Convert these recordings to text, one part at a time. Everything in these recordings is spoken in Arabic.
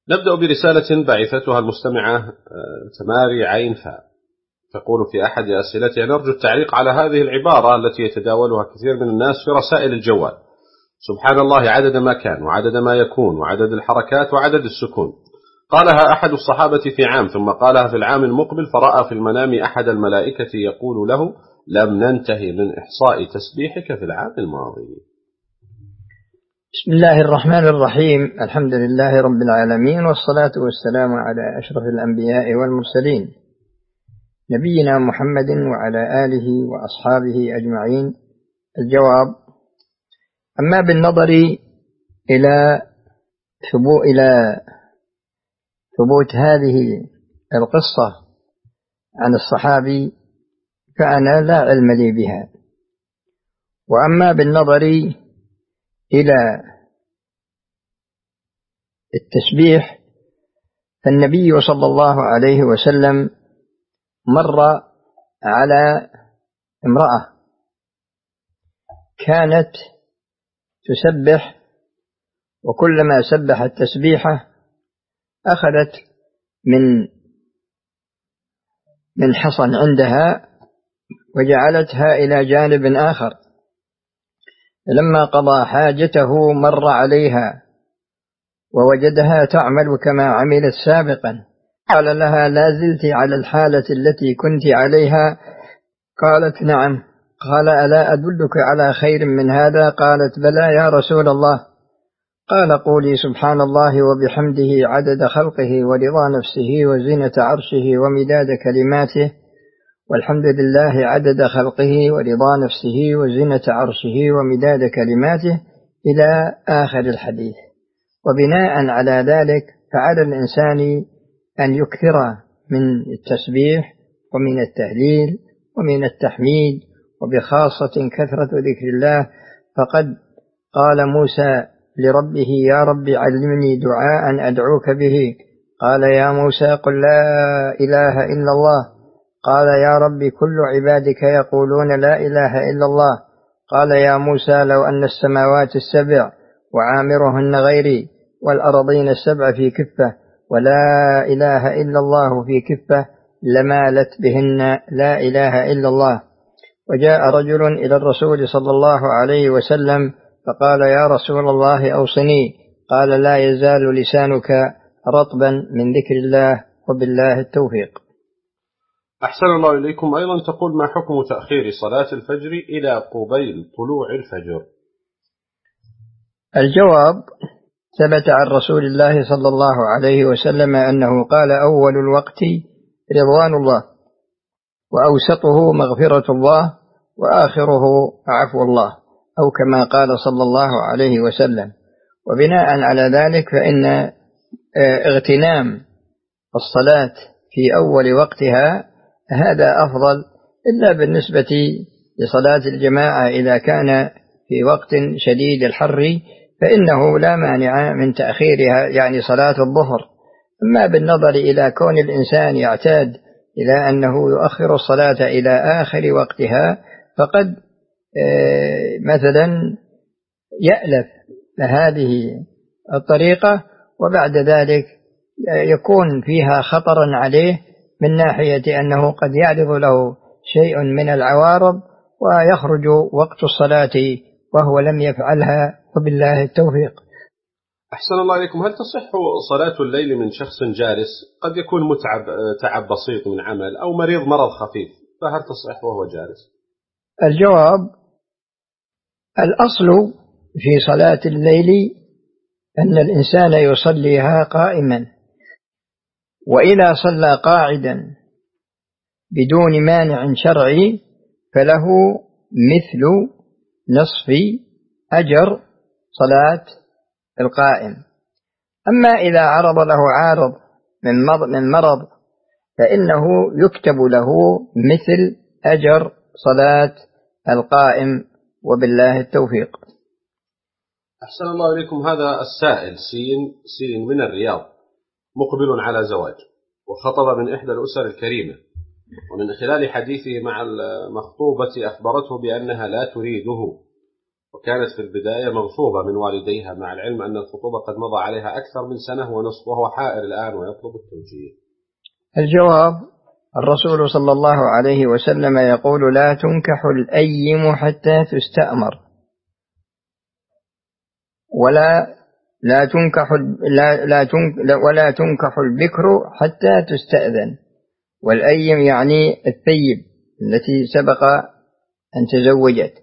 نبدأ برسالة بعثتها المستمعة تماري عين فاء، تقول في أحد أسئلتها: نرجو التعليق على هذه العبارة التي يتداولها كثير من الناس في رسائل الجوال: سبحان الله عدد ما كان وعدد ما يكون وعدد الحركات وعدد السكون. قالها أحد الصحابة في عام، ثم قالها في العام المقبل، فرأى في المنام أحد الملائكة يقول له: لم ننتهي من إحصاء تسبيحك في العام الماضي. بسم الله الرحمن الرحيم. الحمد لله رب العالمين، والصلاة والسلام على أشرف الأنبياء والمرسلين، نبينا محمد وعلى آله وأصحابه أجمعين. الجواب: أما بالنظر إلى ثبوت هذه القصة عن الصحابي فأنا لا علم لي بها، وأما بالنظر إلى التسبيح فالنبي صلى الله عليه وسلم مر على امرأة كانت تسبح، وكلما سبحت تسبيحة أخذت من حصن عندها وجعلتها إلى جانب آخر. لما قضى حاجته مر عليها ووجدها تعمل كما عملت سابقا، قال لها: لا زلت على الحالة التي كنت عليها؟ قالت: نعم. قال: ألا أدلك على خير من هذا؟ قالت: بلى يا رسول الله. قال: قولي سبحان الله وبحمده عدد خلقه ورضا نفسه وزينة عرشه ومداد كلماته، والحمد لله عدد خلقه ورضا نفسه وزينة عرشه ومداد كلماته، إلى آخر الحديث. وبناء على ذلك فعلى الإنسان أن يكثر من التسبيح ومن التهليل ومن التحميد، وبخاصة كثرة ذكر الله. فقد قال موسى لربه: يا رب علمني دعاء أدعوك به. قال: يا موسى قل لا إله إلا الله. قال: يا رب كل عبادك يقولون لا إله إلا الله. قال: يا موسى لو أن السماوات السبع وعامرهن غيري والأرضين السبع في كفة ولا إله إلا الله في كفة لمالت بهن لا إله إلا الله. وجاء رجل إلى الرسول صلى الله عليه وسلم فقال: يا رسول الله أوصني. قال: لا يزال لسانك رطبا من ذكر الله، وبالله التوفيق. أحسن الله إليكم. أيضا تقول: ما حكم تأخير صلاة الفجر إلى قبيل طلوع الفجر؟ الجواب: ثبت عن رسول الله صلى الله عليه وسلم أنه قال: أول الوقت رضوان الله، وأوسطه مغفرة الله، وآخره عفو الله، أو كما قال صلى الله عليه وسلم. وبناء على ذلك فإن اغتنام الصلاة في أول وقتها هذا أفضل، إلا بالنسبة لصلاة الجماعة إذا كان في وقت شديد الحر فإنه لا مانع من تأخيرها، يعني صلاة الظهر. أما بالنظر إلى كون الإنسان يعتاد إلى أنه يؤخر الصلاة إلى آخر وقتها، فقد مثلا يألف هذه الطريقة، وبعد ذلك يكون فيها خطرا عليه من ناحية أنه قد يعرض له شيء من العوارض ويخرج وقت الصلاة وهو لم يفعلها، وبالله التوفيق. أحسن الله إليكم. هل تصح صلاة الليل من شخص جالس قد يكون تعب بسيط من عمل أو مرض خفيف، فهل تصح وهو جالس؟ الجواب: الأصل في صلاة الليل أن الإنسان يصليها قائما، وإذا صلى قاعدا بدون مانع شرعي فله مثل نصف أجر صلاة القائم. أما إذا عرض له عارض من مرض فإنه يكتب له مثل أجر صلاة القائم، وبالله التوفيق. أحسن الله إليكم. هذا السائل سين من الرياض، مقبل على زواج، وخطب من إحدى الأسر الكريمة، ومن خلال حديثه مع المخطوبة أخبرته بأنها لا تريده، وكانت في البداية مغصوبة من والديها، مع العلم أن الخطوبة قد مضى عليها أكثر من سنة ونصف، وهو حائر الآن ويطلب التوجيه. الجواب: الرسول صلى الله عليه وسلم يقول: لا تنكح الأيم حتى تستأمر، ولا تنكح البكر حتى تستأذن. والأيم يعني الثيب التي سبق أن تزوجت،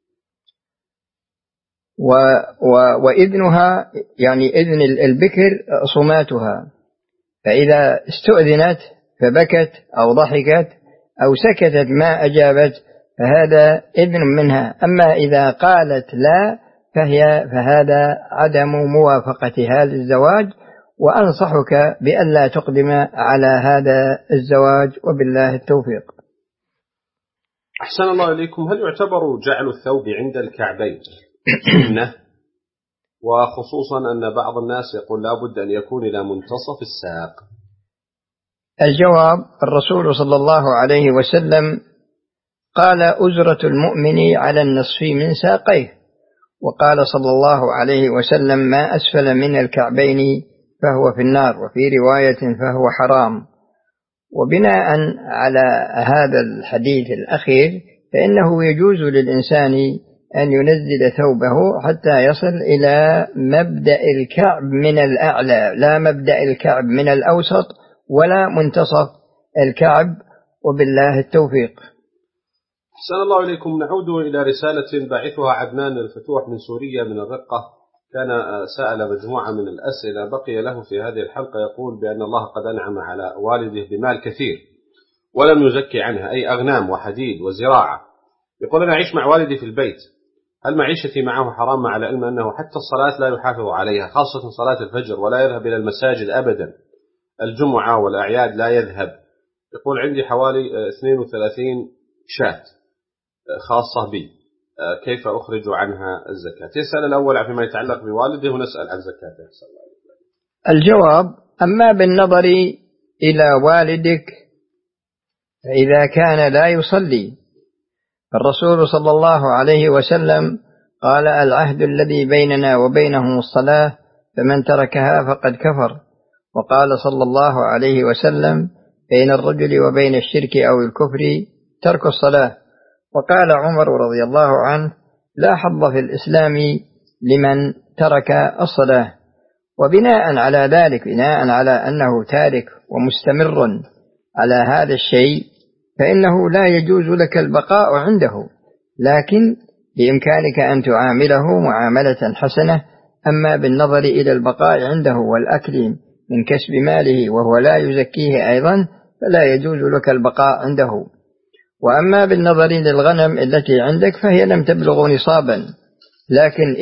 وإذنها يعني إذن البكر صماتها، فإذا استؤذنت فبكت أو ضحكت أو سكتت ما أجابت فهذا إذن منها. أما إذا قالت لا فهذا عدم موافقتها للزواج، وأنصحك بألا تقدم على هذا الزواج، وبالله التوفيق. أحسن الله إليكم. هل يعتبر جعل الثوب عند الكعبين سنة؟ وخصوصا أن بعض الناس يقول لا بد أن يكون إلى منتصف الساق. الجواب: الرسول صلى الله عليه وسلم قال: أزرة المؤمن على النصف من ساقيه، وقال صلى الله عليه وسلم: ما أسفل من الكعبين فهو في النار، وفي رواية فهو حرام. وبناء على هذا الحديث الأخير فإنه يجوز للإنسان أن ينزل ثوبه حتى يصل إلى مبدأ الكعب من الأعلى، لا مبدأ الكعب من الأوسط ولا منتصف الكعب، وبالله التوفيق. أحسن الله إليكم. نعود إلى رسالة باعثها عدنان الفتوح من سوريا من الرقة. كان سأل مجموعة من الأسئلة بقي له في هذه الحلقة. يقول بأن الله قد أنعم على والده بمال كثير ولم يزكي عنها، أي أغنام وحديد وزراعة. يقول: أنا أعيش مع والدي في البيت، هل معيشتي معه حرام، مع العلم أنه حتى الصلاة لا يحافظ عليها، خاصة صلاة الفجر، ولا يذهب إلى المساجد أبدا، الجمعة والأعياد لا يذهب. يقول: عندي حوالي 32 شاة خاصة بي، كيف أخرج عنها الزكاة؟ يسأل الأول فيما يتعلق بوالده ونسأل عن زكاته. الجواب: أما بالنظر إلى والدك فإذا كان لا يصلي، الرسول صلى الله عليه وسلم قال: العهد الذي بيننا وبينهم الصلاة، فمن تركها فقد كفر. وقال صلى الله عليه وسلم: بين الرجل وبين الشرك أو الكفر ترك الصلاة. وقال عمر رضي الله عنه: لا حظ في الإسلام لمن ترك الصلاة. وبناء على ذلك، بناء على أنه تارك ومستمر على هذا الشيء، فإنه لا يجوز لك البقاء عنده، لكن بإمكانك أن تعامله معاملة حسنة. أما بالنظر إلى البقاء عنده والأكل من كسب ماله وهو لا يزكيه أيضا فلا يجوز لك البقاء عنده. وأما بالنظر للغنم التي عندك فهي لم تبلغ نصابا، لكن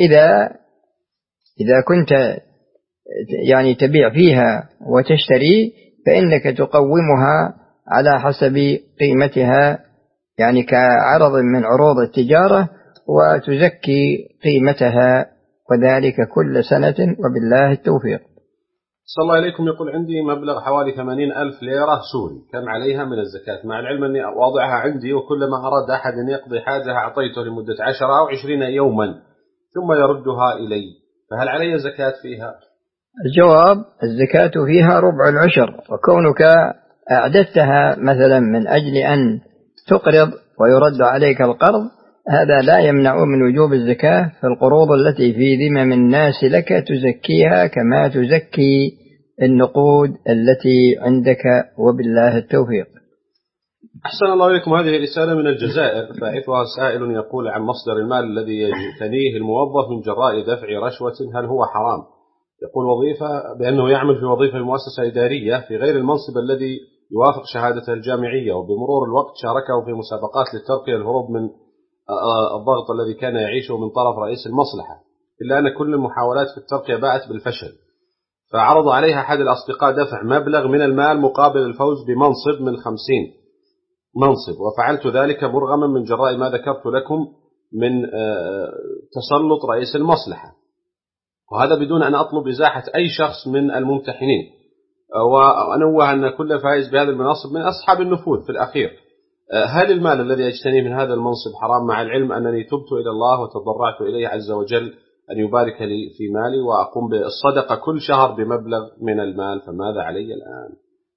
إذا كنت يعني تبيع فيها وتشتري فإنك تقومها على حسب قيمتها، يعني كعرض من عروض التجارة، وتزكي قيمتها، وذلك كل سنة، وبالله التوفيق. صلى الله عليكم. يقول: عندي مبلغ حوالي 80,000 ليرة سوري، كم عليها من الزكاة، مع العلم أني واضعها عندي، وكلما أراد أحد أن يقضي حاجة أعطيته لمدة 10 أو 20 يوما ثم يردها إلي، فهل علي زكاة فيها؟ الجواب: الزكاة فيها ربع العشر، وكونك أعددتها مثلا من أجل أن تقرض ويرد عليك القرض هذا لا يمنع من وجوب الزكاة. فالقروض التي في ذمم الناس لك تزكيها كما تزكي النقود التي عندك، وبالله التوفيق. أحسن الله إليكم. هذه رسالة من الجزائر، باعثها سائل يقول عن مصدر المال الذي يجتنيه الموظف من جراء دفع رشوة، هل هو حرام؟ يقول وظيفة بأنه يعمل في وظيفة مؤسسة إدارية في غير المنصب الذي يوافق شهادته الجامعية، وبمرور الوقت شاركه في مسابقات للترقية الهروب من الضغط الذي كان يعيشه من طرف رئيس المصلحة، إلا أن كل المحاولات في الترقية باءت بالفشل، فعرض عليها أحد الأصدقاء دفع مبلغ من المال مقابل الفوز بمنصب من 50 منصب، وفعلت ذلك مرغما من جراء ما ذكرت لكم من تسلط رئيس المصلحة، وهذا بدون أن أطلب إزاحة أي شخص من الممتحنين، وأنوه أن كل فائز بهذه المناصب من أصحاب النفوذ في الأخير، هل المال الذي أجتنيه من هذا المنصب حرام، مع العلم أنني تبت إلى الله وتضرعت إليه عز وجل أن يبارك لي في مالي وأقوم بالصدقة كل شهر بمبلغ من المال، فماذا علي الآن؟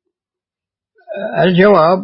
الجواب: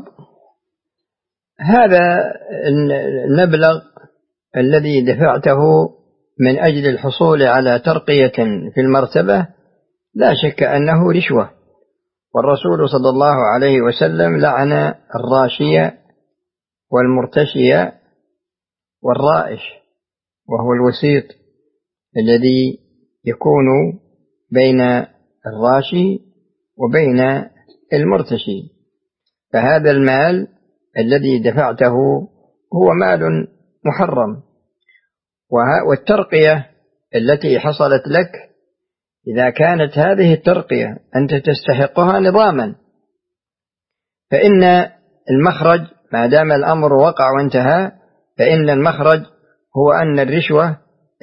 هذا المبلغ الذي دفعته من أجل الحصول على ترقية في المرتبة لا شك أنه رشوة، والرسول صلى الله عليه وسلم لعن الراشية والمرتشية والرائش، وهو الوسيط الذي يكون بين الراشي وبين المرتشي. فهذا المال الذي دفعته هو مال محرم، والترقية التي حصلت لك إذا كانت هذه الترقية أنت تستحقها نظاما، فإن المخرج ما دام الأمر وقع وانتهى، فإن المخرج هو أن الرشوة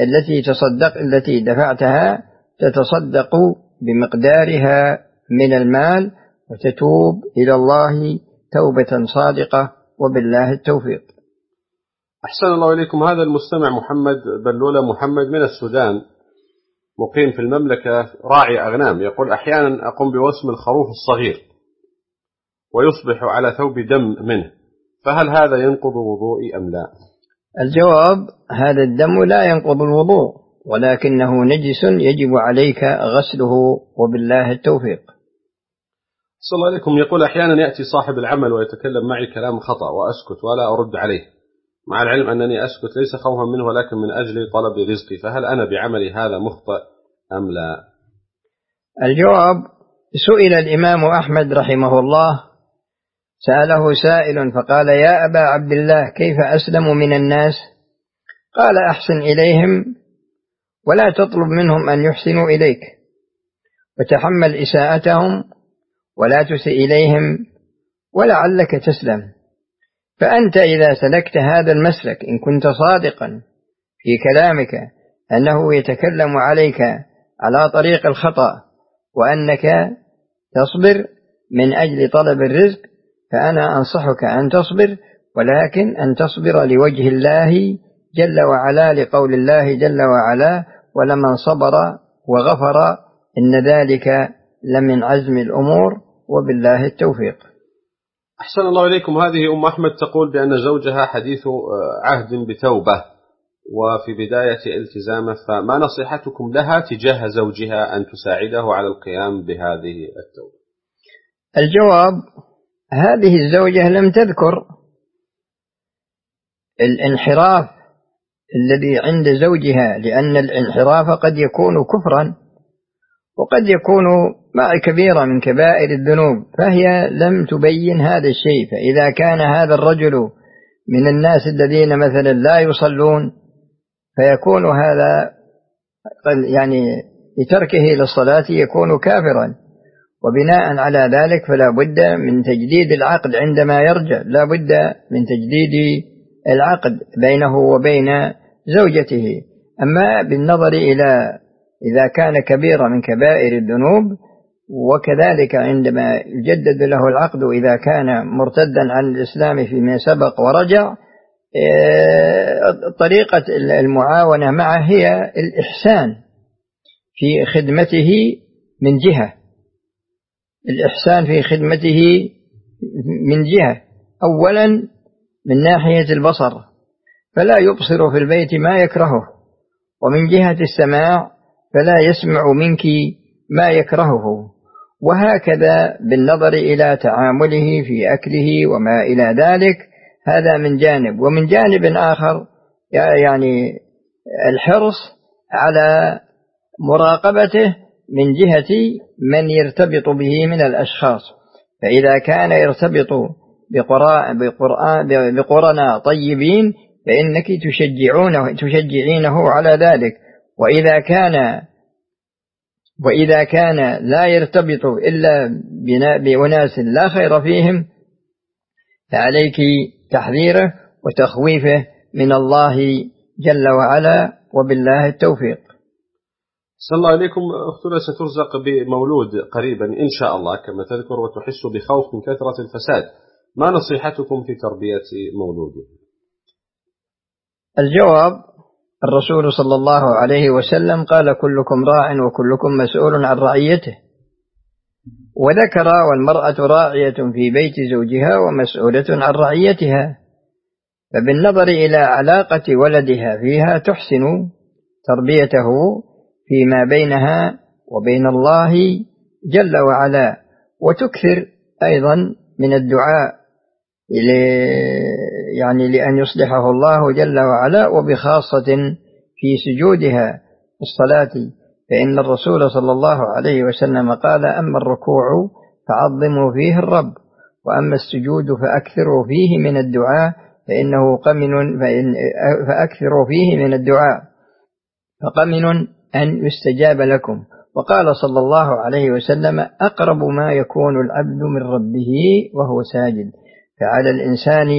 التي دفعتها تتصدق بمقدارها من المال وتتوب إلى الله توبة صادقة، وبالله التوفيق. أحسن الله إليكم. هذا المستمع محمد بلولة محمد من السودان، مقيم في المملكة، راعي أغنام، يقول: أحيانا أقوم بوسم الخروف الصغير ويصبح على ثوب دم منه، فهل هذا ينقض وضوئي أم لا؟ الجواب: هذا الدم لا ينقض الوضوء، ولكنه نجس يجب عليك غسله، وبالله التوفيق. صلى الله عليكم. يقول: أحيانا يأتي صاحب العمل ويتكلم معي كلام خطأ وأسكت ولا أرد عليه، مع العلم أنني أسكت ليس خوفا منه ولكن من أجل طلب رزقي، فهل أنا بعملي هذا مخطئ أم لا؟ الجواب: سئل الإمام أحمد رحمه الله، سأله سائل فقال: يا أبا عبد الله، كيف أسلم من الناس؟ قال: أحسن إليهم ولا تطلب منهم أن يحسنوا إليك، وتحمل إساءتهم ولا تسئ إليهم، ولعلك تسلم. فأنت إذا سلكت هذا المسلك، إن كنت صادقا في كلامك أنه يتكلم عليك على طريق الخطأ وأنك تصبر من أجل طلب الرزق، فأنا أنصحك أن تصبر، ولكن أن تصبر لوجه الله جل وعلا، لقول الله جل وعلا: ولمن صبر وغفر إن ذلك لمن عزم الأمور، وبالله التوفيق. أحسن الله إليكم. هذه أم أحمد تقول بأن زوجها حديث عهد بتوبة وفي بداية التزامه، فما نصيحتكم لها تجاه زوجها أن تساعده على القيام بهذه التوبة؟ الجواب: هذه الزوجة لم تذكر الانحراف الذي عند زوجها، لأن الانحراف قد يكون كفرا وقد يكون مع كبيرة من كبائر الذنوب، فهي لم تبين هذا الشيء. فإذا كان هذا الرجل من الناس الذين مثلا لا يصلون، فيكون هذا يعني بتركه للصلاة يكون كافرا، وبناء على ذلك فلا بد من تجديد العقد عندما يرجع، لا بد من تجديد العقد بينه وبين زوجته. أما بالنظر إلى إذا كان كبيرا من كبائر الذنوب، وكذلك عندما يجدد له العقد إذا كان مرتدا عن الإسلام فيما سبق ورجع، طريقة المعاونة معه هي الإحسان في خدمته من جهة، الإحسان في خدمته من جهة، أولا من ناحية البصر، فلا يبصر في البيت ما يكرهه، ومن جهة السماع فلا يسمع منك ما يكرهه، وهكذا بالنظر إلى تعامله في أكله وما إلى ذلك. هذا من جانب، ومن جانب آخر يعني الحرص على مراقبته من جهة من يرتبط به من الأشخاص، فإذا كان يرتبط بقرناء طيبين فإنك تشجعينه على ذلك، وإذا كان لا يرتبط إلا بأناس لا خير فيهم، فعليك تحذيره وتخويفه من الله جل وعلا، وبالله التوفيق. صلى الله عليكم. أختنا سترزق بمولود قريبا إن شاء الله كما تذكر، وتحس بخوف من كثرة الفساد، ما نصيحتكم في تربية مولوده؟ الجواب: الرسول صلى الله عليه وسلم قال: كلكم راع وكلكم مسؤول عن رعيته. وذكر: والمرأة راعية في بيت زوجها ومسؤولة عن رعيتها. فبالنظر إلى علاقة ولدها فيها تحسن تربيته فيما بينها وبين الله جل وعلا، وتكثر أيضا من الدعاء يعني لأن يصلحه الله جل وعلا، وبخاصة في سجودها الصلاة، فإن الرسول صلى الله عليه وسلم قال: أما الركوع فعظموا فيه الرب، وأما السجود فأكثروا فيه من الدعاء فإنه فأكثروا فيه من الدعاء فقمن أن يستجاب لكم. وقال صلى الله عليه وسلم: أقرب ما يكون العبد من ربه وهو ساجد. فعلى الإنسان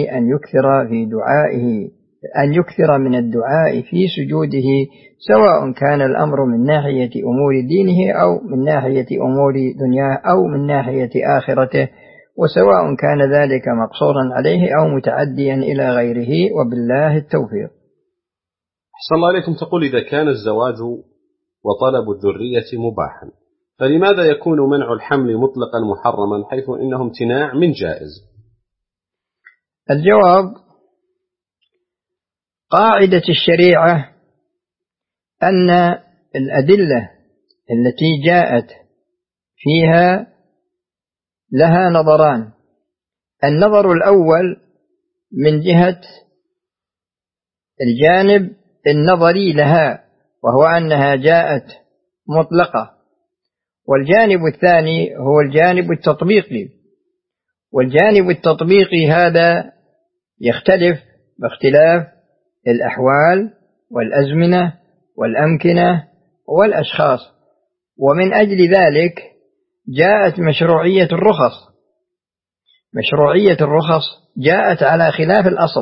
أن يكثر من الدعاء في سجوده، سواء كان الأمر من ناحية أمور دينه أو من ناحية أمور دنياه أو من ناحية آخرته، وسواء كان ذلك مقصورا عليه أو متعديا إلى غيره، وبالله التوفيق. أحسن الله عليكم. تقول: إذا كان الزواج وطلب الذرية مباحا، فلماذا يكون منع الحمل مطلقا محرما حيث إنه امتناع من جائز؟ الجواب: قاعدة الشريعة أن الأدلة التي جاءت فيها لها نظران. النظر الأول من جهة الجانب النظري لها، وهو أنها جاءت مطلقة، والجانب الثاني هو الجانب التطبيقي. والجانب التطبيقي هذا يختلف باختلاف الأحوال والأزمنة والأمكنة والأشخاص، ومن أجل ذلك جاءت مشروعية الرخص. مشروعية الرخص جاءت على خلاف الأصل.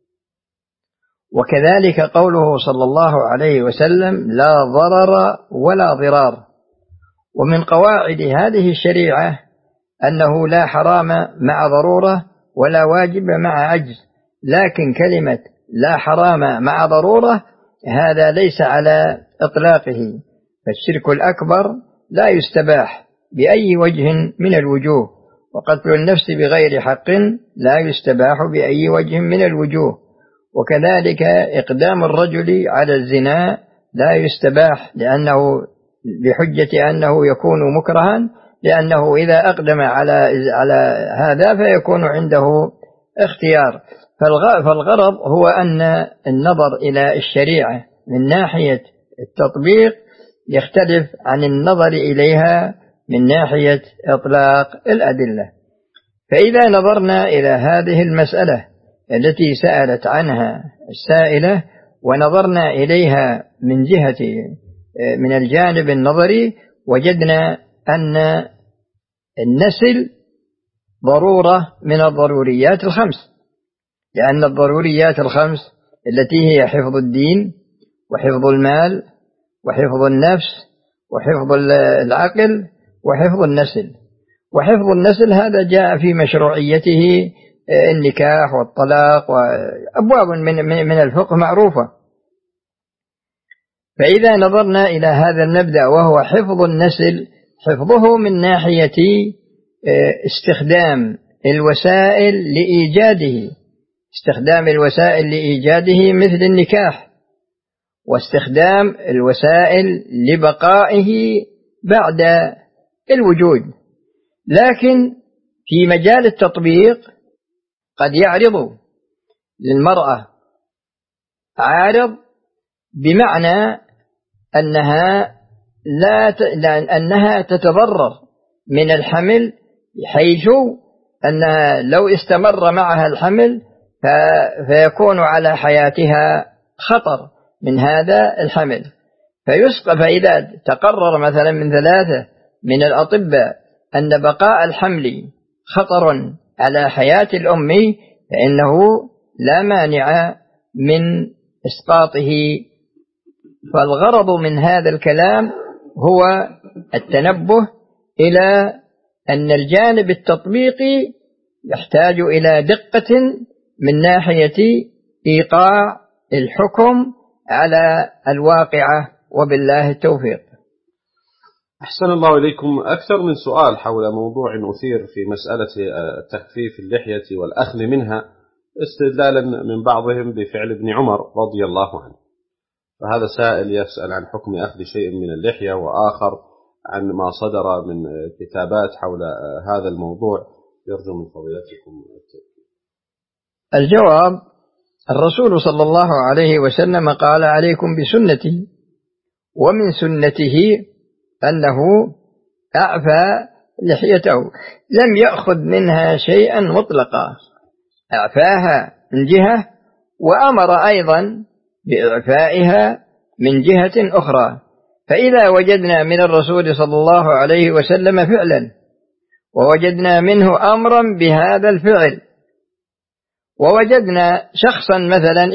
وكذلك قوله صلى الله عليه وسلم: لا ضرر ولا ضرار. ومن قواعد هذه الشريعة أنه لا حرام مع ضرورة ولا واجب مع عجز، لكن كلمة لا حرام مع ضرورة هذا ليس على إطلاقه. فالشرك الأكبر لا يستباح بأي وجه من الوجوه، وقتل النفس بغير حق لا يستباح بأي وجه من الوجوه، وكذلك إقدام الرجل على الزنا لا يستباح لأنه بحجة أنه يكون مكرها، لأنه إذا أقدم على هذا فيكون عنده اختيار. فالغرض هو أن النظر إلى الشريعة من ناحية التطبيق يختلف عن النظر إليها من ناحية إطلاق الأدلة. فإذا نظرنا إلى هذه المسألة التي سألت عنها السائلة ونظرنا إليها من الجانب النظري، وجدنا أن النسل ضرورة من الضروريات الخمس، لأن الضروريات الخمس التي هي حفظ الدين وحفظ المال وحفظ النفس وحفظ العقل وحفظ النسل. وحفظ النسل هذا جاء في مشروعيته النكاح والطلاق وأبواب من الفقه معروفة. فإذا نظرنا إلى هذا المبدأ وهو حفظ النسل، حفظه من ناحية استخدام الوسائل لإيجاده مثل النكاح، واستخدام الوسائل لبقائه بعد الوجود. لكن في مجال التطبيق قد يعرض للمرأة عارض بمعنى أنها تتضرر من الحمل، حيث أنها لو استمر معها الحمل فيكون على حياتها خطر من هذا الحمل. فإذا تقرر مثلا من 3 من الأطباء أن بقاء الحمل خطر على حياة الأم، فإنه لا مانع من إسقاطه. فالغرض من هذا الكلام هو التنبه إلى أن الجانب التطبيقي يحتاج إلى دقة من ناحية إيقاع الحكم على الواقعة، وبالله التوفيق. أحسن الله إليكم. أكثر من سؤال حول موضوع أثير في مسألة تخفيف اللحية والأخذ منها، استدلالا من بعضهم بفعل ابن عمر رضي الله عنه. فهذا سائل يسأل عن حكم أخذ شيء من اللحية، وآخر عن ما صدر من كتابات حول هذا الموضوع. يرجو من فضيلتكم التفكير. الجواب: الرسول صلى الله عليه وسلم قال: عليكم بسنتي، ومن سنته أنه أعفى لحيته، لم يأخذ منها شيئا مطلقا، أعفاها من جهة، وأمر أيضا بإعفائها من جهة أخرى. فإذا وجدنا من الرسول صلى الله عليه وسلم فعلا، ووجدنا منه أمرا بهذا الفعل، ووجدنا شخصا مثلا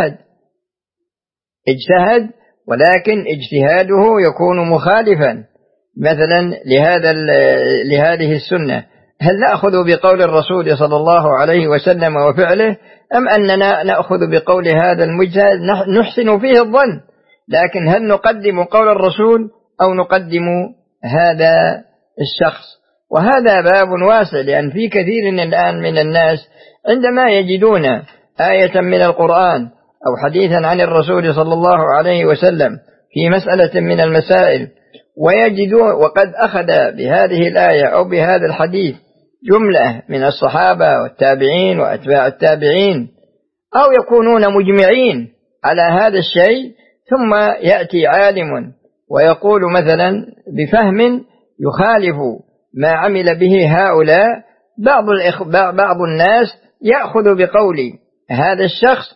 اجتهد ولكن اجتهاده يكون مخالفا مثلا لهذه السنة، هل نأخذ بقول الرسول صلى الله عليه وسلم وفعله، أم أننا نأخذ بقول هذا المجتهد نحسن فيه الظن، لكن هل نقدم قول الرسول أو نقدم هذا الشخص؟ وهذا باب واسع، لأن في كثير الآن من الناس عندما يجدون آية من القرآن أو حديثا عن الرسول صلى الله عليه وسلم في مسألة من المسائل، ويجدون وقد أخذ بهذه الآية أو بهذا الحديث جملة من الصحابة والتابعين وأتباع التابعين، أو يكونون مجمعين على هذا الشيء، ثم يأتي عالم ويقول مثلا بفهم يخالف ما عمل به هؤلاء، بعض الناس يأخذ بقول هذا الشخص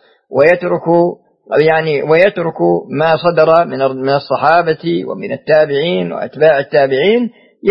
ويترك ما صدر من الصحابة ومن التابعين وأتباع التابعين،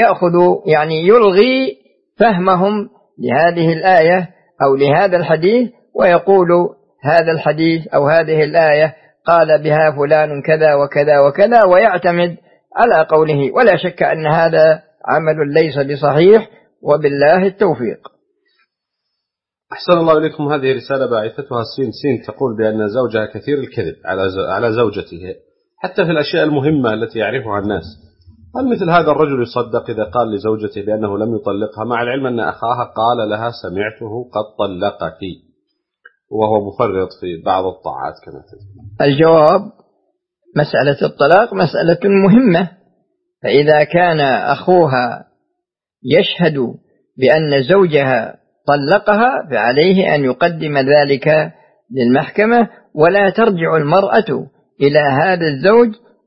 يلغي فهمهم لهذه الآية أو لهذا الحديث، ويقول هذا الحديث أو هذه الآية قال بها فلان كذا وكذا وكذا، ويعتمد على قوله. ولا شك أن هذا عمل ليس بصحيح، وبالله التوفيق. أحسن الله إليكم. هذه رسالة باعثتها سين تقول بأن زوجها كثير الكذب على زوجته حتى في الأشياء المهمة التي يعرفها الناس. هل مثل هذا الرجل يصدق إذا قال لزوجته بأنه لم يطلقها، مع العلم أن أخاها قال لها سمعته قد طلقك، وهو مفرط في بعض الطاعات كما تذكر؟ الجواب: مسألة الطلاق مسألة مهمة، فإذا كان أخوها يشهد بأن زوجها طلقها فعليه أن يقدم ذلك للمحكمة، ولا ترجع المرأة إلى هذا الزوج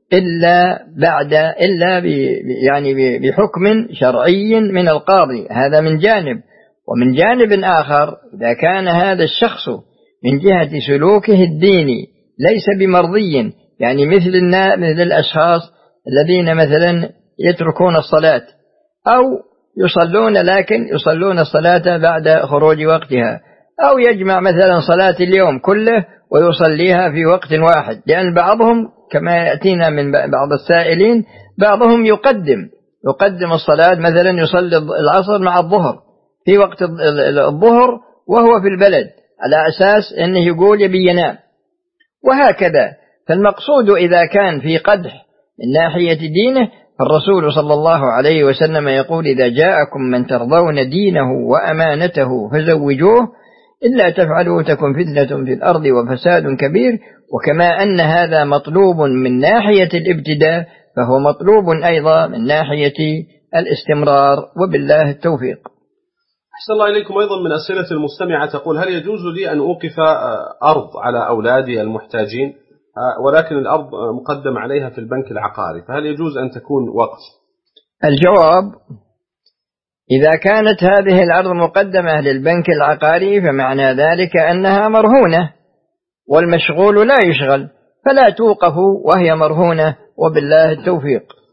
إلا بحكم شرعي من القاضي. هذا من جانب. ومن جانب آخر، إذا كان هذا الشخص من جهة سلوكه الديني ليس بمرضي، مثل الأشخاص الذين مثلا يتركون الصلاة أو يصلون لكن يصلون الصلاة بعد خروج وقتها، أو يجمع مثلا صلاة اليوم كله ويصليها في وقت واحد، لأن بعضهم كما يأتينا من بعض السائلين بعضهم يقدم الصلاة، مثلا يصلي العصر مع الظهر في وقت الظهر وهو في البلد، على أساس أنه يقول يبي ينام، وهكذا. فالمقصود إذا كان في قدح من ناحية دينه، الرسول صلى الله عليه وسلم يقول: إذا جاءكم من ترضون دينه وأمانته فزوجوه، إلا تفعلوا تكن فتنة في الأرض وفساد كبير. وكما أن هذا مطلوب من ناحية الابتداء، فهو مطلوب أيضا من ناحية الاستمرار، وبالله التوفيق. أحسن الله إليكم. أيضا من أسئلة المستمعة تقول: هل يجوز لي أن أوقف أرض على أولادي المحتاجين، ولكن الأرض مقدم عليها في البنك العقاري، فهل يجوز أن تكون وقف؟ الجواب: إذا كانت هذه الأرض مقدمة للبنك العقاري فمعنى ذلك أنها مرهونة، والمشغول لا يشغل، فلا توقف وهي مرهونة، وبالله التوفيق.